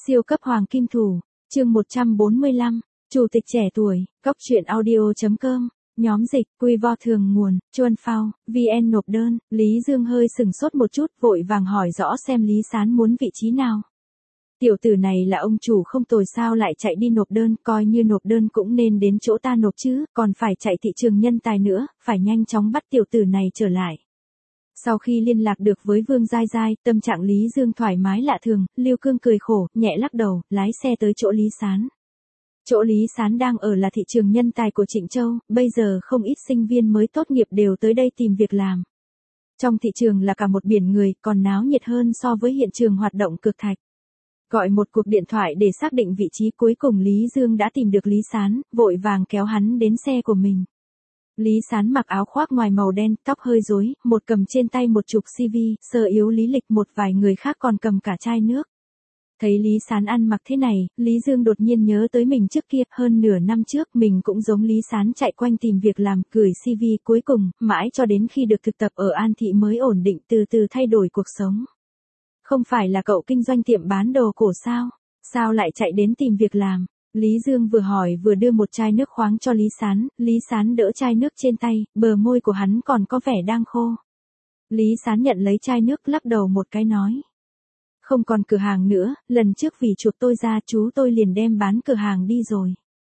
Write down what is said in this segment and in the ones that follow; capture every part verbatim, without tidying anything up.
Siêu cấp hoàng kim thủ, chương một trăm bốn mươi lăm, chủ tịch trẻ tuổi, cóc truyện audio.com, nhóm dịch, quy vo thường nguồn, Chuân Phao, vê en nộp đơn, Lý Dương hơi sừng sốt một chút, vội vàng hỏi rõ xem Lý Sán muốn vị trí nào. Tiểu tử này là ông chủ không tồi sao lại chạy đi nộp đơn, coi như nộp đơn cũng nên đến chỗ ta nộp chứ, còn phải chạy thị trường nhân tài nữa, phải nhanh chóng bắt tiểu tử này trở lại. Sau khi liên lạc được với Vương Giai Giai, tâm trạng Lý Dương thoải mái lạ thường, Lưu Cương cười khổ, nhẹ lắc đầu, lái xe tới chỗ Lý Sán. Chỗ Lý Sán đang ở là thị trường nhân tài của Trịnh Châu, bây giờ không ít sinh viên mới tốt nghiệp đều tới đây tìm việc làm. Trong thị trường là cả một biển người, còn náo nhiệt hơn so với hiện trường hoạt động cược thạch. Gọi một cuộc điện thoại để xác định vị trí, cuối cùng Lý Dương đã tìm được Lý Sán, vội vàng kéo hắn đến xe của mình. Lý Sán mặc áo khoác ngoài màu đen, tóc hơi rối, một cầm trên tay một chục xê vê, sơ yếu lý lịch, một vài người khác còn cầm cả chai nước. Thấy Lý Sán ăn mặc thế này, Lý Dương đột nhiên nhớ tới mình trước kia, hơn nửa năm trước mình cũng giống Lý Sán chạy quanh tìm việc làm, gửi xê vê, cuối cùng, mãi cho đến khi được thực tập ở An Thị mới ổn định từ từ thay đổi cuộc sống. Không phải là cậu kinh doanh tiệm bán đồ cổ sao? Sao lại chạy đến tìm việc làm? Lý Dương vừa hỏi vừa đưa một chai nước khoáng cho Lý Sán, Lý Sán đỡ chai nước trên tay, bờ môi của hắn còn có vẻ đang khô. Lý Sán nhận lấy chai nước lắc đầu một cái nói. Không còn cửa hàng nữa, lần trước vì chuộc tôi ra chú tôi liền đem bán cửa hàng đi rồi.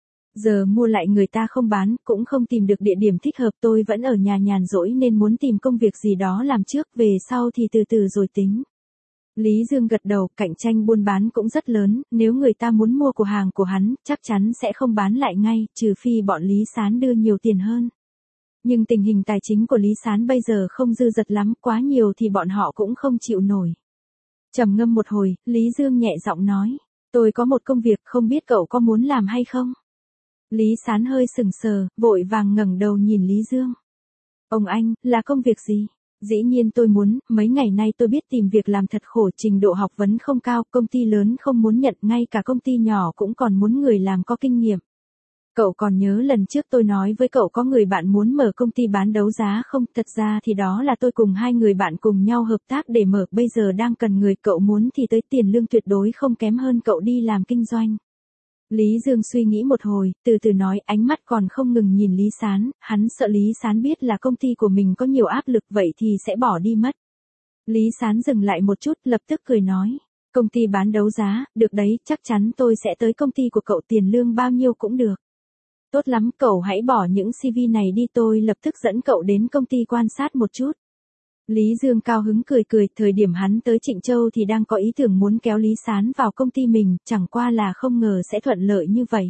Giờ mua lại người ta không bán, cũng không tìm được địa điểm thích hợp, tôi vẫn ở nhà nhàn rỗi nên muốn tìm công việc gì đó làm trước, về sau thì từ từ rồi tính. Lý Dương gật đầu, cạnh tranh buôn bán cũng rất lớn, nếu người ta muốn mua của hàng của hắn, chắc chắn sẽ không bán lại ngay, trừ phi bọn Lý Sán đưa nhiều tiền hơn. Nhưng tình hình tài chính của Lý Sán bây giờ không dư dật lắm, quá nhiều thì bọn họ cũng không chịu nổi. Trầm ngâm một hồi, Lý Dương nhẹ giọng nói, tôi có một công việc, không biết cậu có muốn làm hay không? Lý Sán hơi sừng sờ, vội vàng ngẩng đầu nhìn Lý Dương. Ông anh, là công việc gì? Dĩ nhiên tôi muốn, mấy ngày nay tôi biết tìm việc làm thật khổ, trình độ học vấn không cao, công ty lớn không muốn nhận, ngay cả công ty nhỏ cũng còn muốn người làm có kinh nghiệm. Cậu còn nhớ lần trước tôi nói với cậu có người bạn muốn mở công ty bán đấu giá không? Thật ra thì đó là tôi cùng hai người bạn cùng nhau hợp tác để mở, bây giờ đang cần người, cậu muốn thì tới, tiền lương tuyệt đối không kém hơn cậu đi làm kinh doanh. Lý Dương suy nghĩ một hồi, từ từ nói, ánh mắt còn không ngừng nhìn Lý Sán, hắn sợ Lý Sán biết là công ty của mình có nhiều áp lực vậy thì sẽ bỏ đi mất. Lý Sán dừng lại một chút, lập tức cười nói, công ty bán đấu giá, được đấy, chắc chắn tôi sẽ tới công ty của cậu, tiền lương bao nhiêu cũng được. Tốt lắm, cậu hãy bỏ những xê vê này đi, tôi lập tức dẫn cậu đến công ty quan sát một chút. Lý Dương cao hứng cười cười, thời điểm hắn tới Trịnh Châu thì đang có ý tưởng muốn kéo Lý Sán vào công ty mình, chẳng qua là không ngờ sẽ thuận lợi như vậy.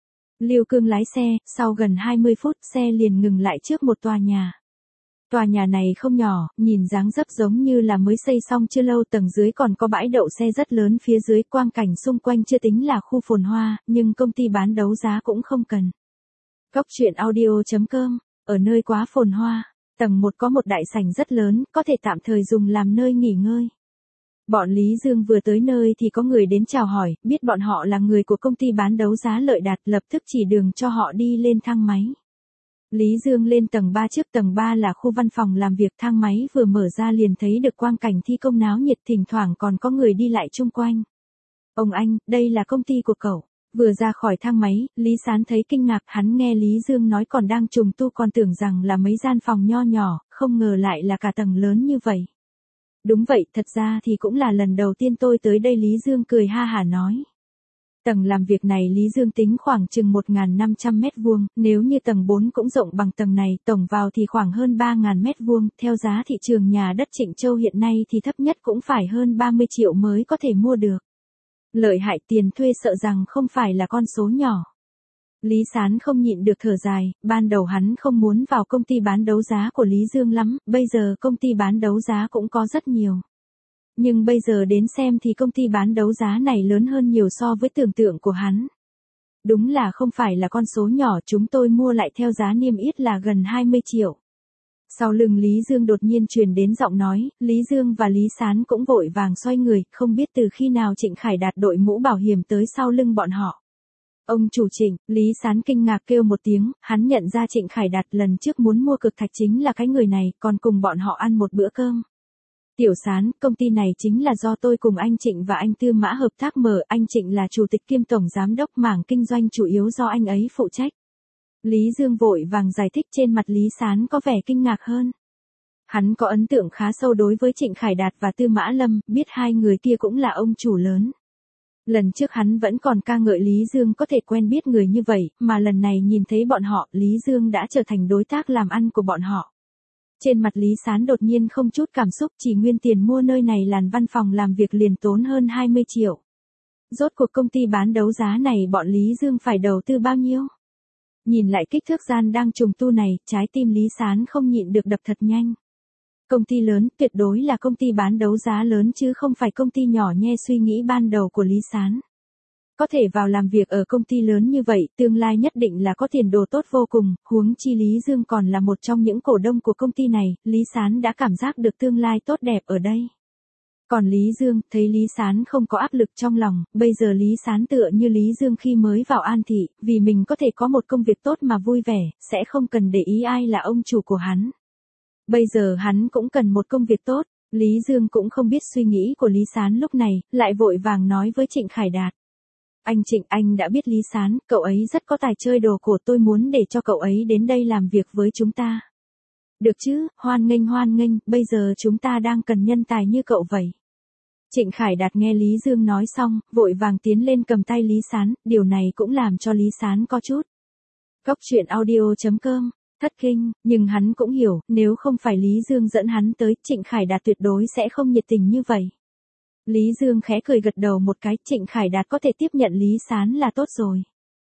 Lưu Cương lái xe, sau gần hai mươi phút xe liền ngừng lại trước một tòa nhà. Tòa nhà này không nhỏ, nhìn dáng dấp giống như là mới xây xong chưa lâu, tầng dưới còn có bãi đậu xe rất lớn, phía dưới quang cảnh xung quanh chưa tính là khu phồn hoa, nhưng công ty bán đấu giá cũng không cần. Cóc truyện audio.com, ở nơi quá phồn hoa. Tầng một có một đại sảnh rất lớn, có thể tạm thời dùng làm nơi nghỉ ngơi. Bọn Lý Dương vừa tới nơi thì có người đến chào hỏi, biết bọn họ là người của công ty bán đấu giá Lợi Đạt, lập tức chỉ đường cho họ đi lên thang máy. Lý Dương lên tầng ba, trước tầng ba là khu văn phòng làm việc, thang máy vừa mở ra liền thấy được quang cảnh thi công náo nhiệt, thỉnh thoảng còn có người đi lại chung quanh. Ông anh, đây là công ty của cậu. Vừa ra khỏi thang máy, Lý Sán thấy kinh ngạc, hắn nghe Lý Dương nói còn đang trùng tu còn tưởng rằng là mấy gian phòng nho nhỏ, không ngờ lại là cả tầng lớn như vậy. Đúng vậy, thật ra thì cũng là lần đầu tiên tôi tới đây, Lý Dương cười ha hả nói. Tầng làm việc này Lý Dương tính khoảng chừng một nghìn năm trăm mét vuông, nếu như tầng bốn cũng rộng bằng tầng này, tổng vào thì khoảng hơn ba nghìn mét vuông, theo giá thị trường nhà đất Trịnh Châu hiện nay thì thấp nhất cũng phải hơn ba mươi triệu mới có thể mua được. Lợi hại, tiền thuê sợ rằng không phải là con số nhỏ. Lý Sán không nhịn được thở dài, ban đầu hắn không muốn vào công ty bán đấu giá của Lý Dương lắm, bây giờ công ty bán đấu giá cũng có rất nhiều. Nhưng bây giờ đến xem thì công ty bán đấu giá này lớn hơn nhiều so với tưởng tượng của hắn. Đúng là không phải là con số nhỏ, chúng tôi mua lại theo giá niêm yết là gần hai mươi triệu. Sau lưng Lý Dương đột nhiên truyền đến giọng nói, Lý Dương và Lý Sán cũng vội vàng xoay người, không biết từ khi nào Trịnh Khải Đạt đội mũ bảo hiểm tới sau lưng bọn họ. Ông chủ Trịnh, Lý Sán kinh ngạc kêu một tiếng, hắn nhận ra Trịnh Khải Đạt lần trước muốn mua cực thạch chính là cái người này, còn cùng bọn họ ăn một bữa cơm. Tiểu Sán, công ty này chính là do tôi cùng anh Trịnh và anh Tư Mã hợp tác mở, anh Trịnh là chủ tịch kiêm tổng giám đốc, mảng kinh doanh chủ yếu do anh ấy phụ trách. Lý Dương vội vàng giải thích, trên mặt Lý Sán có vẻ kinh ngạc hơn. Hắn có ấn tượng khá sâu đối với Trịnh Khải Đạt và Tư Mã Lâm, biết hai người kia cũng là ông chủ lớn. Lần trước hắn vẫn còn ca ngợi Lý Dương có thể quen biết người như vậy, mà lần này nhìn thấy bọn họ, Lý Dương đã trở thành đối tác làm ăn của bọn họ. Trên mặt Lý Sán đột nhiên không chút cảm xúc, chỉ nguyên tiền mua nơi này làn văn phòng làm việc liền tốn hơn hai mươi triệu. Rốt cuộc công ty bán đấu giá này bọn Lý Dương phải đầu tư bao nhiêu? Nhìn lại kích thước gian đang trùng tu này, trái tim Lý Sán không nhịn được đập thật nhanh. Công ty lớn, tuyệt đối là công ty bán đấu giá lớn chứ không phải công ty nhỏ nhe. Suy nghĩ ban đầu của Lý Sán. Có thể vào làm việc ở công ty lớn như vậy, tương lai nhất định là có tiền đồ tốt vô cùng, huống chi Lý Dương còn là một trong những cổ đông của công ty này, Lý Sán đã cảm giác được tương lai tốt đẹp ở đây. Còn Lý Dương, thấy Lý Sán không có áp lực trong lòng, bây giờ Lý Sán tựa như Lý Dương khi mới vào An Thị, vì mình có thể có một công việc tốt mà vui vẻ, sẽ không cần để ý ai là ông chủ của hắn. Bây giờ hắn cũng cần một công việc tốt, Lý Dương cũng không biết suy nghĩ của Lý Sán lúc này, lại vội vàng nói với Trịnh Khải Đạt. Anh Trịnh, anh đã biết Lý Sán, cậu ấy rất có tài chơi đồ cổ, tôi muốn để cho cậu ấy đến đây làm việc với chúng ta. Được chứ, hoan nghênh hoan nghênh, bây giờ chúng ta đang cần nhân tài như cậu vậy. Trịnh Khải Đạt nghe Lý Dương nói xong, vội vàng tiến lên cầm tay Lý Sán, điều này cũng làm cho Lý Sán có chút. Cóc truyện audio chấm com, thất kinh, nhưng hắn cũng hiểu, nếu không phải Lý Dương dẫn hắn tới, Trịnh Khải Đạt tuyệt đối sẽ không nhiệt tình như vậy. Lý Dương khẽ cười gật đầu một cái, Trịnh Khải Đạt có thể tiếp nhận Lý Sán là tốt rồi.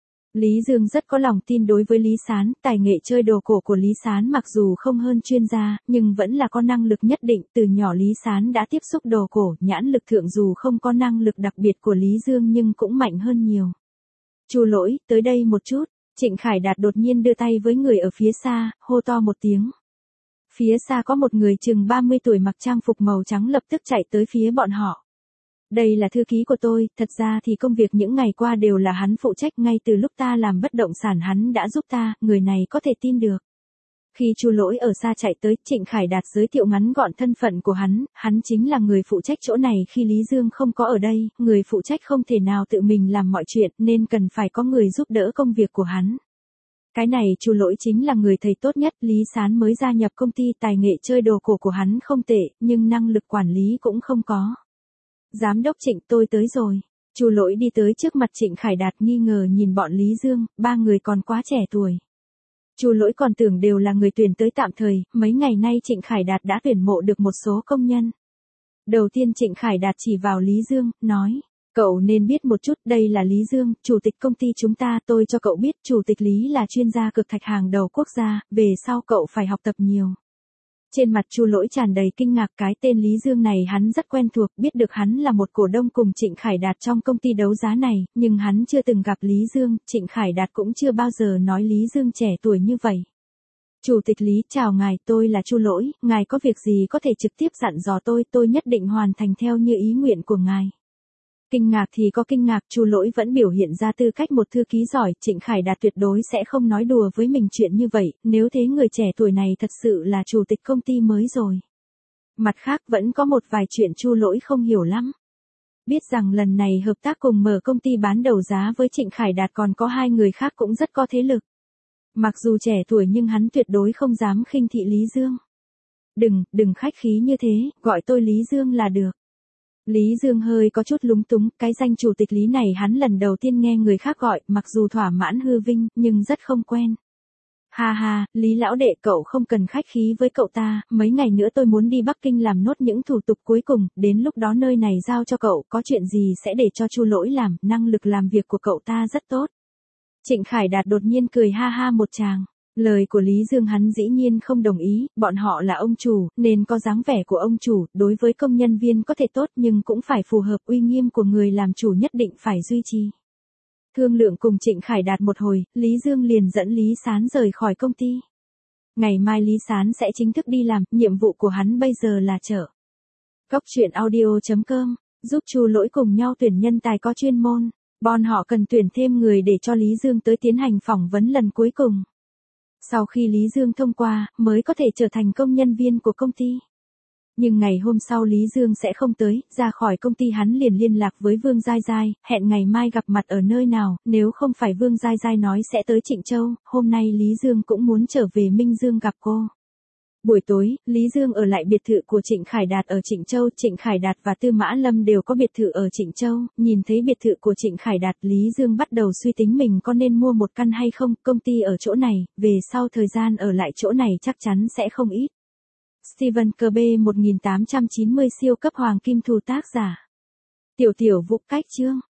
Lý Dương rất có lòng tin đối với Lý Sán, tài nghệ chơi đồ cổ của Lý Sán mặc dù không hơn chuyên gia, nhưng vẫn là có năng lực nhất định, từ nhỏ Lý Sán đã tiếp xúc đồ cổ, nhãn lực thượng dù không có năng lực đặc biệt của Lý Dương nhưng cũng mạnh hơn nhiều. Chu Lỗi, tới đây một chút, Trịnh Khải Đạt đột nhiên đưa tay với người ở phía xa, hô to một tiếng. Phía xa có một người chừng ba mươi tuổi mặc trang phục màu trắng lập tức chạy tới phía bọn họ. Đây là thư ký của tôi, thật ra thì công việc những ngày qua đều là hắn phụ trách, ngay từ lúc ta làm bất động sản hắn đã giúp ta, người này có thể tin được. Khi Chu Lỗi ở xa chạy tới, Trịnh Khải Đạt giới thiệu ngắn gọn thân phận của hắn, hắn chính là người phụ trách chỗ này khi Lý Dương không có ở đây, người phụ trách không thể nào tự mình làm mọi chuyện nên cần phải có người giúp đỡ công việc của hắn. Cái này Chu Lỗi chính là người thầy tốt nhất, Lý Sán mới gia nhập công ty, tài nghệ chơi đồ cổ của hắn không tệ, nhưng năng lực quản lý cũng không có. Giám đốc Trịnh, tôi tới rồi. Chu Lỗi đi tới trước mặt Trịnh Khải Đạt nghi ngờ nhìn bọn Lý Dương, ba người còn quá trẻ tuổi. Chu Lỗi còn tưởng đều là người tuyển tới tạm thời, mấy ngày nay Trịnh Khải Đạt đã tuyển mộ được một số công nhân. Đầu tiên Trịnh Khải Đạt chỉ vào Lý Dương, nói, cậu nên biết một chút, đây là Lý Dương, chủ tịch công ty chúng ta, tôi cho cậu biết, chủ tịch Lý là chuyên gia cực thạch hàng đầu quốc gia, về sau cậu phải học tập nhiều. Trên mặt Chu Lỗi tràn đầy kinh ngạc, cái tên Lý Dương này hắn rất quen thuộc, biết được hắn là một cổ đông cùng Trịnh Khải Đạt trong công ty đấu giá này, nhưng hắn chưa từng gặp Lý Dương, Trịnh Khải Đạt cũng chưa bao giờ nói Lý Dương trẻ tuổi như vậy. Chủ tịch Lý, chào ngài, tôi là Chu Lỗi, ngài có việc gì có thể trực tiếp dặn dò tôi, tôi nhất định hoàn thành theo như ý nguyện của ngài. Kinh ngạc thì có kinh ngạc, Chu Lỗi vẫn biểu hiện ra tư cách một thư ký giỏi, Trịnh Khải Đạt tuyệt đối sẽ không nói đùa với mình chuyện như vậy, nếu thế người trẻ tuổi này thật sự là chủ tịch công ty mới rồi. Mặt khác vẫn có một vài chuyện Chu Lỗi không hiểu lắm. Biết rằng lần này hợp tác cùng mở công ty bán đấu giá với Trịnh Khải Đạt còn có hai người khác cũng rất có thế lực. Mặc dù trẻ tuổi nhưng hắn tuyệt đối không dám khinh thị Lý Dương. Đừng, đừng khách khí như thế, gọi tôi Lý Dương là được. Lý Dương hơi có chút lúng túng, cái danh chủ tịch Lý này hắn lần đầu tiên nghe người khác gọi, mặc dù thỏa mãn hư vinh, nhưng rất không quen. Ha ha, Lý lão đệ, cậu không cần khách khí với cậu ta, mấy ngày nữa tôi muốn đi Bắc Kinh làm nốt những thủ tục cuối cùng, đến lúc đó nơi này giao cho cậu, có chuyện gì sẽ để cho Chu Lỗi làm, năng lực làm việc của cậu ta rất tốt. Trịnh Khải Đạt đột nhiên cười ha ha một tràng. Lời của Lý Dương hắn dĩ nhiên không đồng ý, bọn họ là ông chủ, nên có dáng vẻ của ông chủ, đối với công nhân viên có thể tốt nhưng cũng phải phù hợp, uy nghiêm của người làm chủ nhất định phải duy trì. Thương lượng cùng Trịnh Khải Đạt một hồi, Lý Dương liền dẫn Lý Sán rời khỏi công ty. Ngày mai Lý Sán sẽ chính thức đi làm, nhiệm vụ của hắn bây giờ là chở. Cóc truyện audio chấm com, giúp Chu Lỗi cùng nhau tuyển nhân tài có chuyên môn, bọn họ cần tuyển thêm người để cho Lý Dương tới tiến hành phỏng vấn lần cuối cùng. Sau khi Lý Dương thông qua, mới có thể trở thành công nhân viên của công ty. Nhưng ngày hôm sau Lý Dương sẽ không tới, ra khỏi công ty hắn liền liên lạc với Vương Giai Giai, hẹn ngày mai gặp mặt ở nơi nào, nếu không phải Vương Giai Giai nói sẽ tới Trịnh Châu, hôm nay Lý Dương cũng muốn trở về Minh Dương gặp cô. Buổi tối, Lý Dương ở lại biệt thự của Trịnh Khải Đạt ở Trịnh Châu, Trịnh Khải Đạt và Tư Mã Lâm đều có biệt thự ở Trịnh Châu, nhìn thấy biệt thự của Trịnh Khải Đạt, Lý Dương bắt đầu suy tính mình có nên mua một căn hay không, công ty ở chỗ này, về sau thời gian ở lại chỗ này chắc chắn sẽ không ít. Stephen Kirby một nghìn tám trăm chín mươi siêu cấp hoàng kim thù tác giả. Tiểu tiểu Vũ cách chương.